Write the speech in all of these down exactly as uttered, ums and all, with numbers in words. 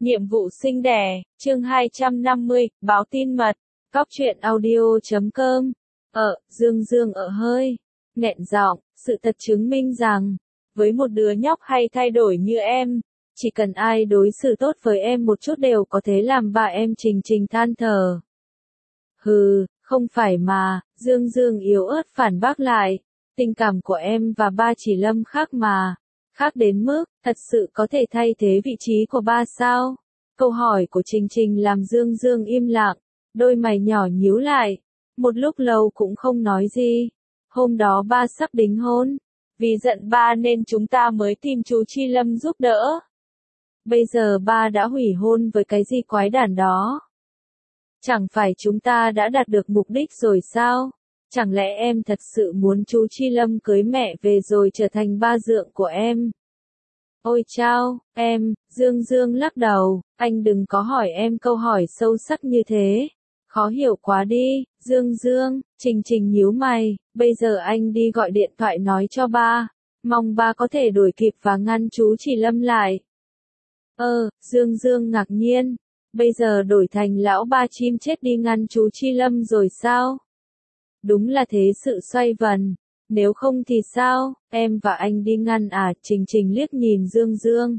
Nhiệm vụ sinh đẻ, chương hai trăm năm mươi, báo tin mật, cóc truyện audio chấm com. Ờ, Dương Dương ở hơi, nghẹn giọng, sự thật chứng minh rằng, với một đứa nhóc hay thay đổi như em, chỉ cần ai đối xử tốt với em một chút đều có thể làm bà em Trình Trình than thở. Hừ, không phải mà, Dương Dương yếu ớt phản bác lại, tình cảm của em và ba chỉ Lâm khác mà. Khác đến mức, thật sự có thể thay thế vị trí của ba sao? Câu hỏi của Trình Trình làm Dương Dương im lặng, đôi mày nhỏ nhíu lại, một lúc lâu cũng không nói gì. Hôm đó ba sắp đính hôn, vì giận ba nên chúng ta mới tìm chú Chi Lâm giúp đỡ. Bây giờ ba đã hủy hôn với cái gì quái đản đó? Chẳng phải chúng ta đã đạt được mục đích rồi sao? Chẳng lẽ em thật sự muốn chú Chi Lâm cưới mẹ về rồi trở thành ba dượng của em? Ôi chao, em, Dương Dương lắc đầu, anh đừng có hỏi em câu hỏi sâu sắc như thế. Khó hiểu quá đi, Dương Dương, Trình Trình nhíu mày, bây giờ anh đi gọi điện thoại nói cho ba, mong ba có thể đuổi kịp và ngăn chú Chi Lâm lại. Ơ, Dương Dương ngạc nhiên, bây giờ đổi thành lão ba chim chết đi ngăn chú Chi Lâm rồi sao? Đúng là thế sự xoay vần, nếu không thì sao, em và anh đi ngăn à? Trình Trình liếc nhìn Dương Dương.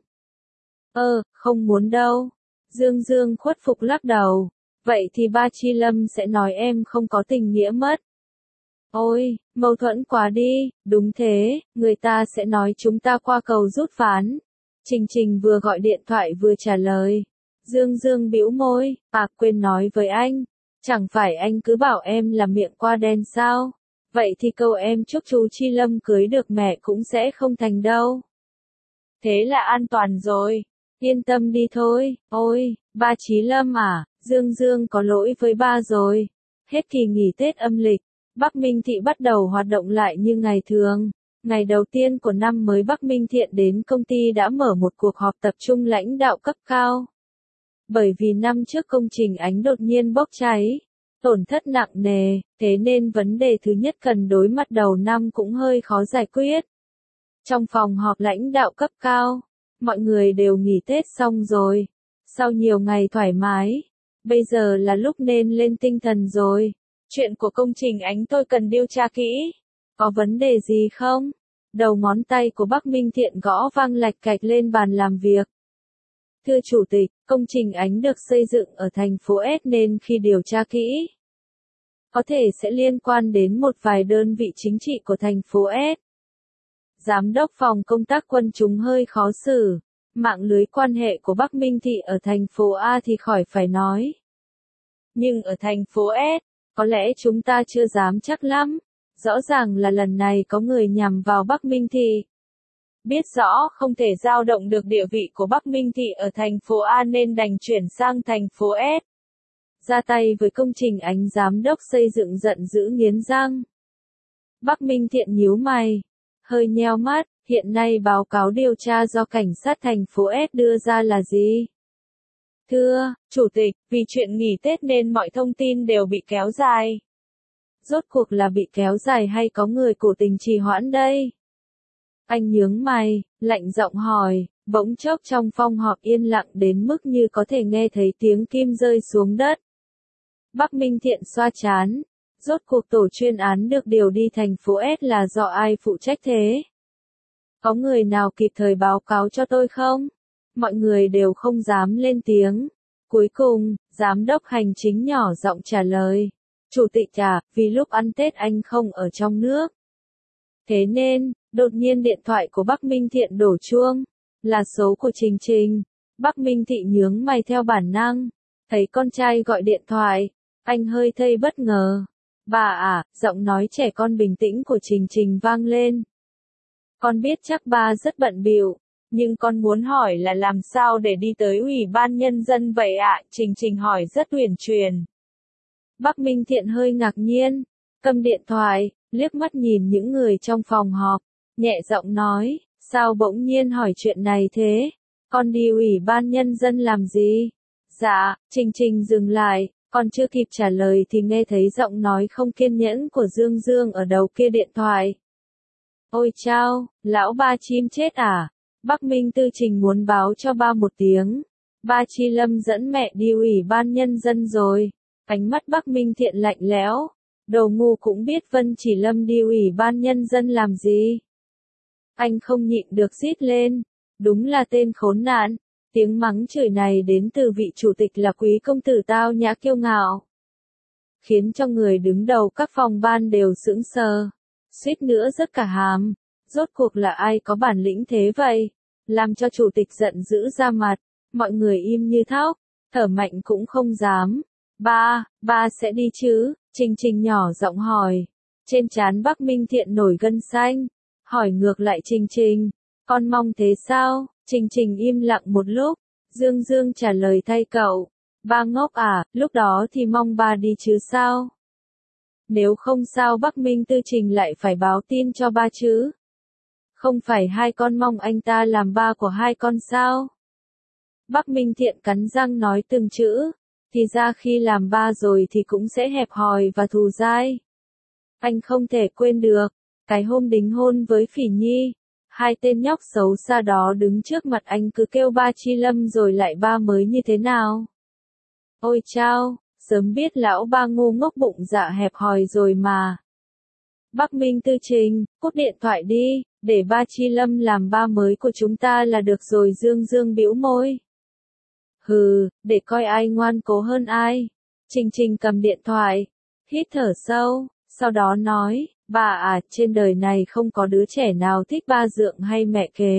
Ơ, không muốn đâu. Dương Dương khuất phục lắc đầu, vậy thì ba Chi Lâm sẽ nói em không có tình nghĩa mất. Ôi, mâu thuẫn quá đi, đúng thế, người ta sẽ nói chúng ta qua cầu rút ván. Trình Trình vừa gọi điện thoại vừa trả lời. Dương Dương bĩu môi, à quên nói với anh. Chẳng phải anh cứ bảo em là miệng qua đen sao? Vậy thì câu em chúc chú Chi Lâm cưới được mẹ cũng sẽ không thành đâu. Thế là an toàn rồi. Yên tâm đi thôi. Ôi, ba Chí Lâm à, Dương Dương có lỗi với ba rồi. Hết kỳ nghỉ Tết âm lịch, Bắc Minh Thị bắt đầu hoạt động lại như ngày thường. Ngày đầu tiên của năm mới Bắc Minh Thiện đến công ty đã mở một cuộc họp tập trung lãnh đạo cấp cao. Bởi vì năm trước công trình ánh đột nhiên bốc cháy, tổn thất nặng nề, thế nên vấn đề thứ nhất cần đối mặt đầu năm cũng hơi khó giải quyết. Trong phòng họp lãnh đạo cấp cao, mọi người đều nghỉ Tết xong rồi. Sau nhiều ngày thoải mái, bây giờ là lúc nên lên tinh thần rồi. Chuyện của công trình ánh tôi cần điều tra kỹ. Có vấn đề gì không? Đầu ngón tay của Bắc Minh Thiện gõ vang lạch cạch lên bàn làm việc. Thưa Chủ tịch, công trình ánh được xây dựng ở thành phố S nên khi điều tra kỹ, có thể sẽ liên quan đến một vài đơn vị chính trị của thành phố S. Giám đốc phòng công tác quân chúng hơi khó xử, mạng lưới quan hệ của Bắc Minh Thị ở thành phố A thì khỏi phải nói. Nhưng ở thành phố S, có lẽ chúng ta chưa dám chắc lắm, rõ ràng là lần này có người nhằm vào Bắc Minh Thị. Biết rõ không thể dao động được địa vị của Bắc Minh Thị ở thành phố A nên đành chuyển sang thành phố S. Ra tay với công trình ánh giám đốc xây dựng giận dữ nghiến răng. Bắc Minh Thiện nhíu mày, hơi nheo mắt, hiện nay báo cáo điều tra do cảnh sát thành phố S đưa ra là gì? Thưa, Chủ tịch, vì chuyện nghỉ Tết nên mọi thông tin đều bị kéo dài. Rốt cuộc là bị kéo dài hay có người cố tình trì hoãn đây? Anh nhướng mày, lạnh giọng hỏi, bỗng chốc trong phòng họp yên lặng đến mức như có thể nghe thấy tiếng kim rơi xuống đất. Bắc Minh Thiện xoa trán, rốt cuộc tổ chuyên án được điều đi thành phố S là do ai phụ trách thế? Có người nào kịp thời báo cáo cho tôi không? Mọi người đều không dám lên tiếng. Cuối cùng, giám đốc hành chính nhỏ giọng trả lời. Chủ tịch à, vì lúc ăn Tết anh không ở trong nước. Thế nên, đột nhiên điện thoại của Bắc Minh Thiện đổ chuông. Là số của Trình Trình. Bắc Minh Thị nhướng mày theo bản năng. Thấy con trai gọi điện thoại. Anh hơi thây bất ngờ. Bà à, giọng nói trẻ con bình tĩnh của Trình Trình vang lên. Con biết chắc ba rất bận bịu, nhưng con muốn hỏi là làm sao để đi tới Ủy ban Nhân dân vậy ạ? À? Trình Trình hỏi rất uyển chuyển. Bắc Minh Thiện hơi ngạc nhiên, cầm điện thoại, liếc mắt nhìn những người trong phòng họp, nhẹ giọng nói, sao bỗng nhiên hỏi chuyện này thế? Con đi Ủy ban Nhân dân làm gì? Dạ, Trình Trình dừng lại, còn chưa kịp trả lời thì nghe thấy giọng nói không kiên nhẫn của Dương Dương ở đầu kia điện thoại. Ôi chao, lão ba chim chết à? Bắc Minh Tư Trình muốn báo cho ba một tiếng. Ba Chi Lâm dẫn mẹ đi ủy ban nhân dân rồi. Ánh mắt Bắc Minh Thiện lạnh lẽo. Đồ ngu cũng biết Vân Chỉ Lâm đi ủy ban nhân dân làm gì. Anh không nhịn được rít lên. Đúng là tên khốn nạn. Tiếng mắng chửi này đến từ vị chủ tịch là quý công tử tao nhã kiêu ngạo. Khiến cho người đứng đầu các phòng ban đều sững sờ. Suýt nữa rớt cả hàm. Rốt cuộc là ai có bản lĩnh thế vậy? Làm cho chủ tịch giận dữ ra mặt. Mọi người im như thóc. Thở mạnh cũng không dám. Ba, ba sẽ đi chứ? Trình Trình nhỏ giọng hỏi. Trên trán Bắc Minh Thiện nổi gân xanh. Hỏi ngược lại Trình Trình. Con mong thế sao? Trình Trình im lặng một lúc. Dương Dương trả lời thay cậu. Ba ngốc à, lúc đó thì mong ba đi chứ sao? Nếu không sao Bắc Minh Tư Trình lại phải báo tin cho ba chứ? Không phải hai con mong anh ta làm ba của hai con sao? Bắc Minh Thiện cắn răng nói từng chữ. Thì ra khi làm ba rồi thì cũng sẽ hẹp hòi và thù dai. Anh không thể quên được. Cái hôm đính hôn với Phỉ Nhi. Hai tên nhóc xấu xa đó đứng trước mặt anh cứ kêu ba Chi Lâm rồi lại ba mới như thế nào. Ôi chao, sớm biết lão ba ngu ngốc bụng dạ hẹp hòi rồi mà. Bắc Minh Tư Trình, cúp điện thoại đi, để ba Chi Lâm làm ba mới của chúng ta là được rồi. Dương Dương bĩu môi. Hừ, để coi ai ngoan cố hơn ai. Trình Trình cầm điện thoại, hít thở sâu, sau đó nói, bà à, trên đời này không có đứa trẻ nào thích ba dượng hay mẹ kế.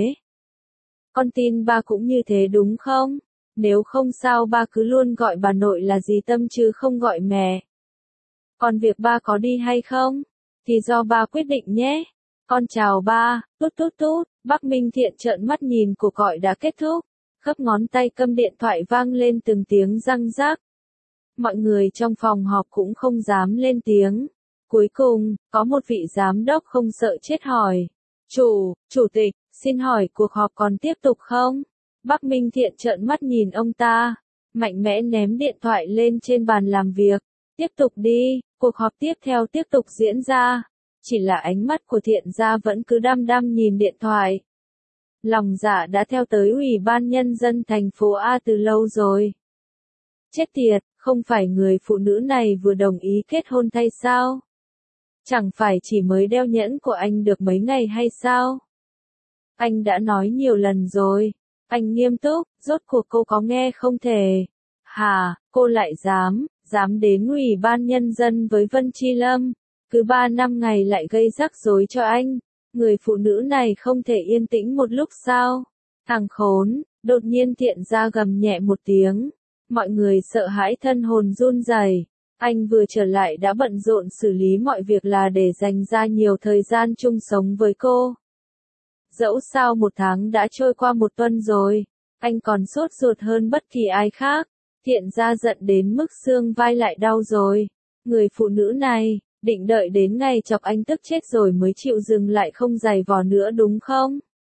Con tin ba cũng như thế đúng không? Nếu không sao ba cứ luôn gọi bà nội là dì Tâm chứ không gọi mẹ. Còn việc ba có đi hay không? Thì do ba quyết định nhé. Con chào ba, tút tút tút. Bắc Minh Thiện trợn mắt nhìn cuộc gọi đã kết thúc. Khớp ngón tay cầm điện thoại vang lên từng tiếng răng rắc. Mọi người trong phòng họp cũng không dám lên tiếng. Cuối cùng, có một vị giám đốc không sợ chết hỏi. Chủ, chủ tịch, xin hỏi cuộc họp còn tiếp tục không? Bắc Minh Thiện trợn mắt nhìn ông ta. Mạnh mẽ ném điện thoại lên trên bàn làm việc. Tiếp tục đi, cuộc họp tiếp theo tiếp tục diễn ra. Chỉ là ánh mắt của Thiện gia vẫn cứ đăm đăm nhìn điện thoại. Lòng dạ đã theo tới ủy ban nhân dân thành phố A từ lâu rồi. Chết tiệt, không phải người phụ nữ này vừa đồng ý kết hôn thay sao? Chẳng phải chỉ mới đeo nhẫn của anh được mấy ngày hay sao? Anh đã nói nhiều lần rồi. Anh nghiêm túc, rốt cuộc cô có nghe không thể? Hà, cô lại dám, dám đến ủy ban nhân dân với Vân Chi Lâm. Cứ ba năm ngày lại gây rắc rối cho anh. Người phụ nữ này không thể yên tĩnh một lúc sao? Thằng khốn, đột nhiên Thiện gia gầm nhẹ một tiếng. Mọi người sợ hãi thân hồn run rẩy. Anh vừa trở lại đã bận rộn xử lý mọi việc là để dành ra nhiều thời gian chung sống với cô. Dẫu sao một tháng đã trôi qua một tuần rồi, anh còn sốt ruột hơn bất kỳ ai khác. Thiện gia giận đến mức xương vai lại đau rồi. Người phụ nữ này, định đợi đến ngày chọc anh tức chết rồi mới chịu dừng lại không giày vò nữa đúng không?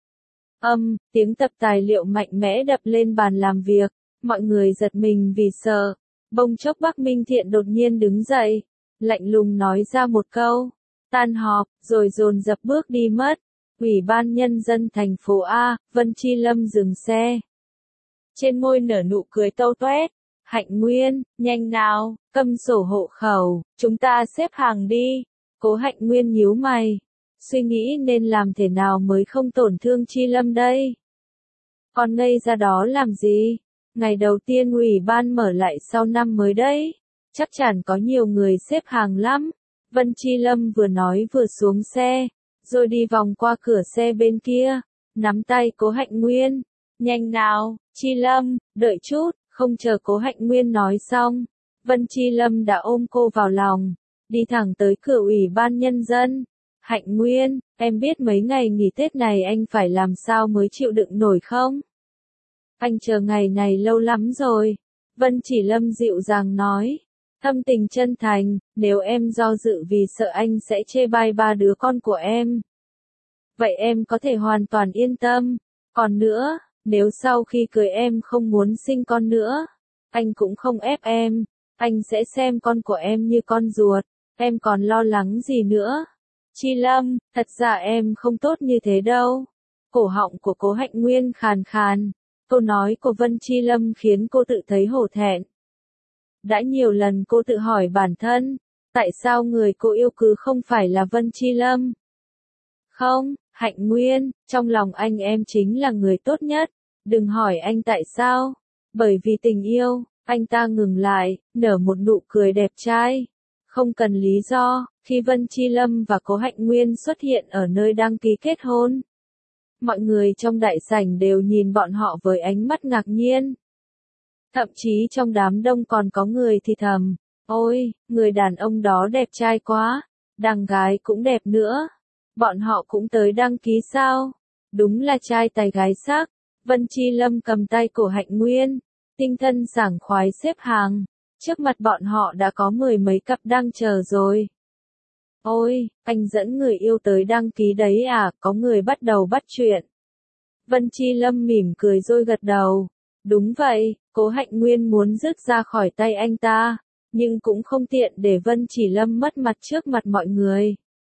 Âm, tiếng tập tài liệu mạnh mẽ đập lên bàn làm việc. Mọi người giật mình vì sợ. Bỗng chốc Bắc Minh Thiện đột nhiên đứng dậy. Lạnh lùng nói ra một câu. Tan họp, rồi dồn dập bước đi mất. Ủy ban nhân dân thành phố A, Vân Chi Lâm dừng xe. Trên môi nở nụ cười tâu toét. Hạnh Nguyên, nhanh nào, cầm sổ hộ khẩu, chúng ta xếp hàng đi. Cố Hạnh Nguyên nhíu mày. Suy nghĩ nên làm thế nào mới không tổn thương Chi Lâm đây? Còn ngây ra đó làm gì? Ngày đầu tiên ủy ban mở lại sau năm mới đấy. Chắc chắn có nhiều người xếp hàng lắm. Vân Chi Lâm vừa nói vừa xuống xe. Rồi đi vòng qua cửa xe bên kia. Nắm tay Cố Hạnh Nguyên. Nhanh nào, Chi Lâm, đợi chút. Không chờ Cố Hạnh Nguyên nói xong. Vân Chi Lâm đã ôm cô vào lòng. Đi thẳng tới cửa ủy ban nhân dân. Hạnh Nguyên, em biết mấy ngày nghỉ Tết này anh phải làm sao mới chịu đựng nổi không? Anh chờ ngày này lâu lắm rồi. Vân Chỉ Lâm dịu dàng nói. Thâm tình chân thành, nếu em do dự vì sợ anh sẽ chê bai ba đứa con của em. Vậy em có thể hoàn toàn yên tâm. Còn nữa, nếu sau khi cưới em không muốn sinh con nữa, anh cũng không ép em. Anh sẽ xem con của em như con ruột. Em còn lo lắng gì nữa? Chi Lâm, thật ra em không tốt như thế đâu. Cổ họng của Cố Hạnh Nguyên khàn khàn. Câu nói của Vân Chi Lâm khiến cô tự thấy hổ thẹn. Đã nhiều lần cô tự hỏi bản thân, tại sao người cô yêu cứ không phải là Vân Chi Lâm? Không, Hạnh Nguyên, trong lòng anh em chính là người tốt nhất, đừng hỏi anh tại sao. Bởi vì tình yêu, anh ta ngừng lại, nở một nụ cười đẹp trai. Không cần lý do, khi Vân Chi Lâm và Cố Hạnh Nguyên xuất hiện ở nơi đăng ký kết hôn. Mọi người trong đại sảnh đều nhìn bọn họ với ánh mắt ngạc nhiên. Thậm chí trong đám đông còn có người thì thầm, ôi, người đàn ông đó đẹp trai quá, đàn gái cũng đẹp nữa. Bọn họ cũng tới đăng ký sao? Đúng là trai tài gái sắc. Vân Chi Lâm cầm tay cổ Hạnh Nguyên, tinh thần sảng khoái xếp hàng. Trước mặt bọn họ đã có mười mấy cặp đang chờ rồi. Ôi, anh dẫn người yêu tới đăng ký đấy à, có người bắt đầu bắt chuyện. Vân Chi Lâm mỉm cười rồi gật đầu. Đúng vậy, Cố Hạnh Nguyên muốn rứt ra khỏi tay anh ta, nhưng cũng không tiện để Vân Chi Lâm mất mặt trước mặt mọi người.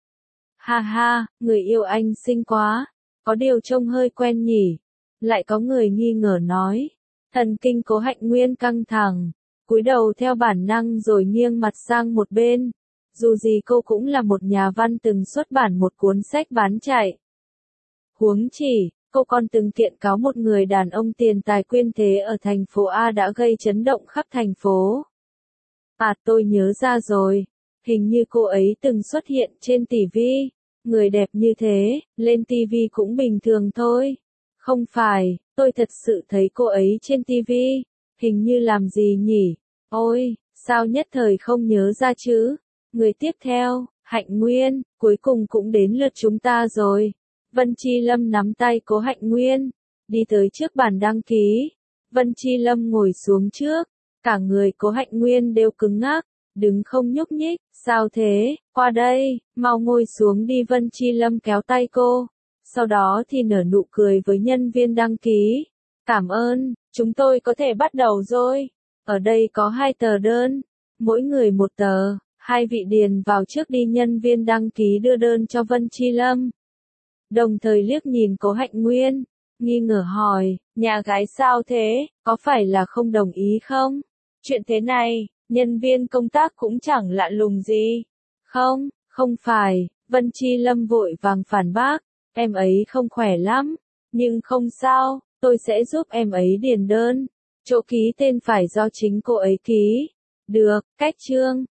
Ha ha, người yêu anh xinh quá, có điều trông hơi quen nhỉ. Lại có người nghi ngờ nói. Thần kinh Cố Hạnh Nguyên căng thẳng, cúi đầu theo bản năng rồi nghiêng mặt sang một bên. Dù gì cô cũng là một nhà văn từng xuất bản một cuốn sách bán chạy. Huống chỉ, cô còn từng kiện cáo một người đàn ông tiền tài quyên thế ở thành phố A đã gây chấn động khắp thành phố. À, tôi nhớ ra rồi, hình như cô ấy từng xuất hiện trên ti vi. Người đẹp như thế, lên ti vi cũng bình thường thôi. Không phải, tôi thật sự thấy cô ấy trên ti vi. Hình như làm gì nhỉ? Ôi, sao nhất thời không nhớ ra chứ? Người tiếp theo, Hạnh Nguyên, cuối cùng cũng đến lượt chúng ta rồi. Vân Chi Lâm nắm tay Cố Hạnh Nguyên, đi tới trước bàn đăng ký. Vân Chi Lâm ngồi xuống trước, cả người Cố Hạnh Nguyên đều cứng ngắc, đứng không nhúc nhích. Sao thế, qua đây, mau ngồi xuống đi. Vân Chi Lâm kéo tay cô, sau đó thì nở nụ cười với nhân viên đăng ký. Cảm ơn, chúng tôi có thể bắt đầu rồi. Ở đây có hai tờ đơn, mỗi người một tờ, hai vị điền vào trước đi. Nhân viên đăng ký đưa đơn cho Vân Chi Lâm, đồng thời liếc nhìn Cố Hạnh Nguyên, nghi ngờ hỏi, nhà gái sao thế, có phải là không đồng ý không? Chuyện thế này, nhân viên công tác cũng chẳng lạ lùng gì. Không, không phải, Vân Chi Lâm vội vàng phản bác, em ấy không khỏe lắm, nhưng không sao, tôi sẽ giúp em ấy điền đơn. Chỗ ký tên phải do chính cô ấy ký. Được, cách chương.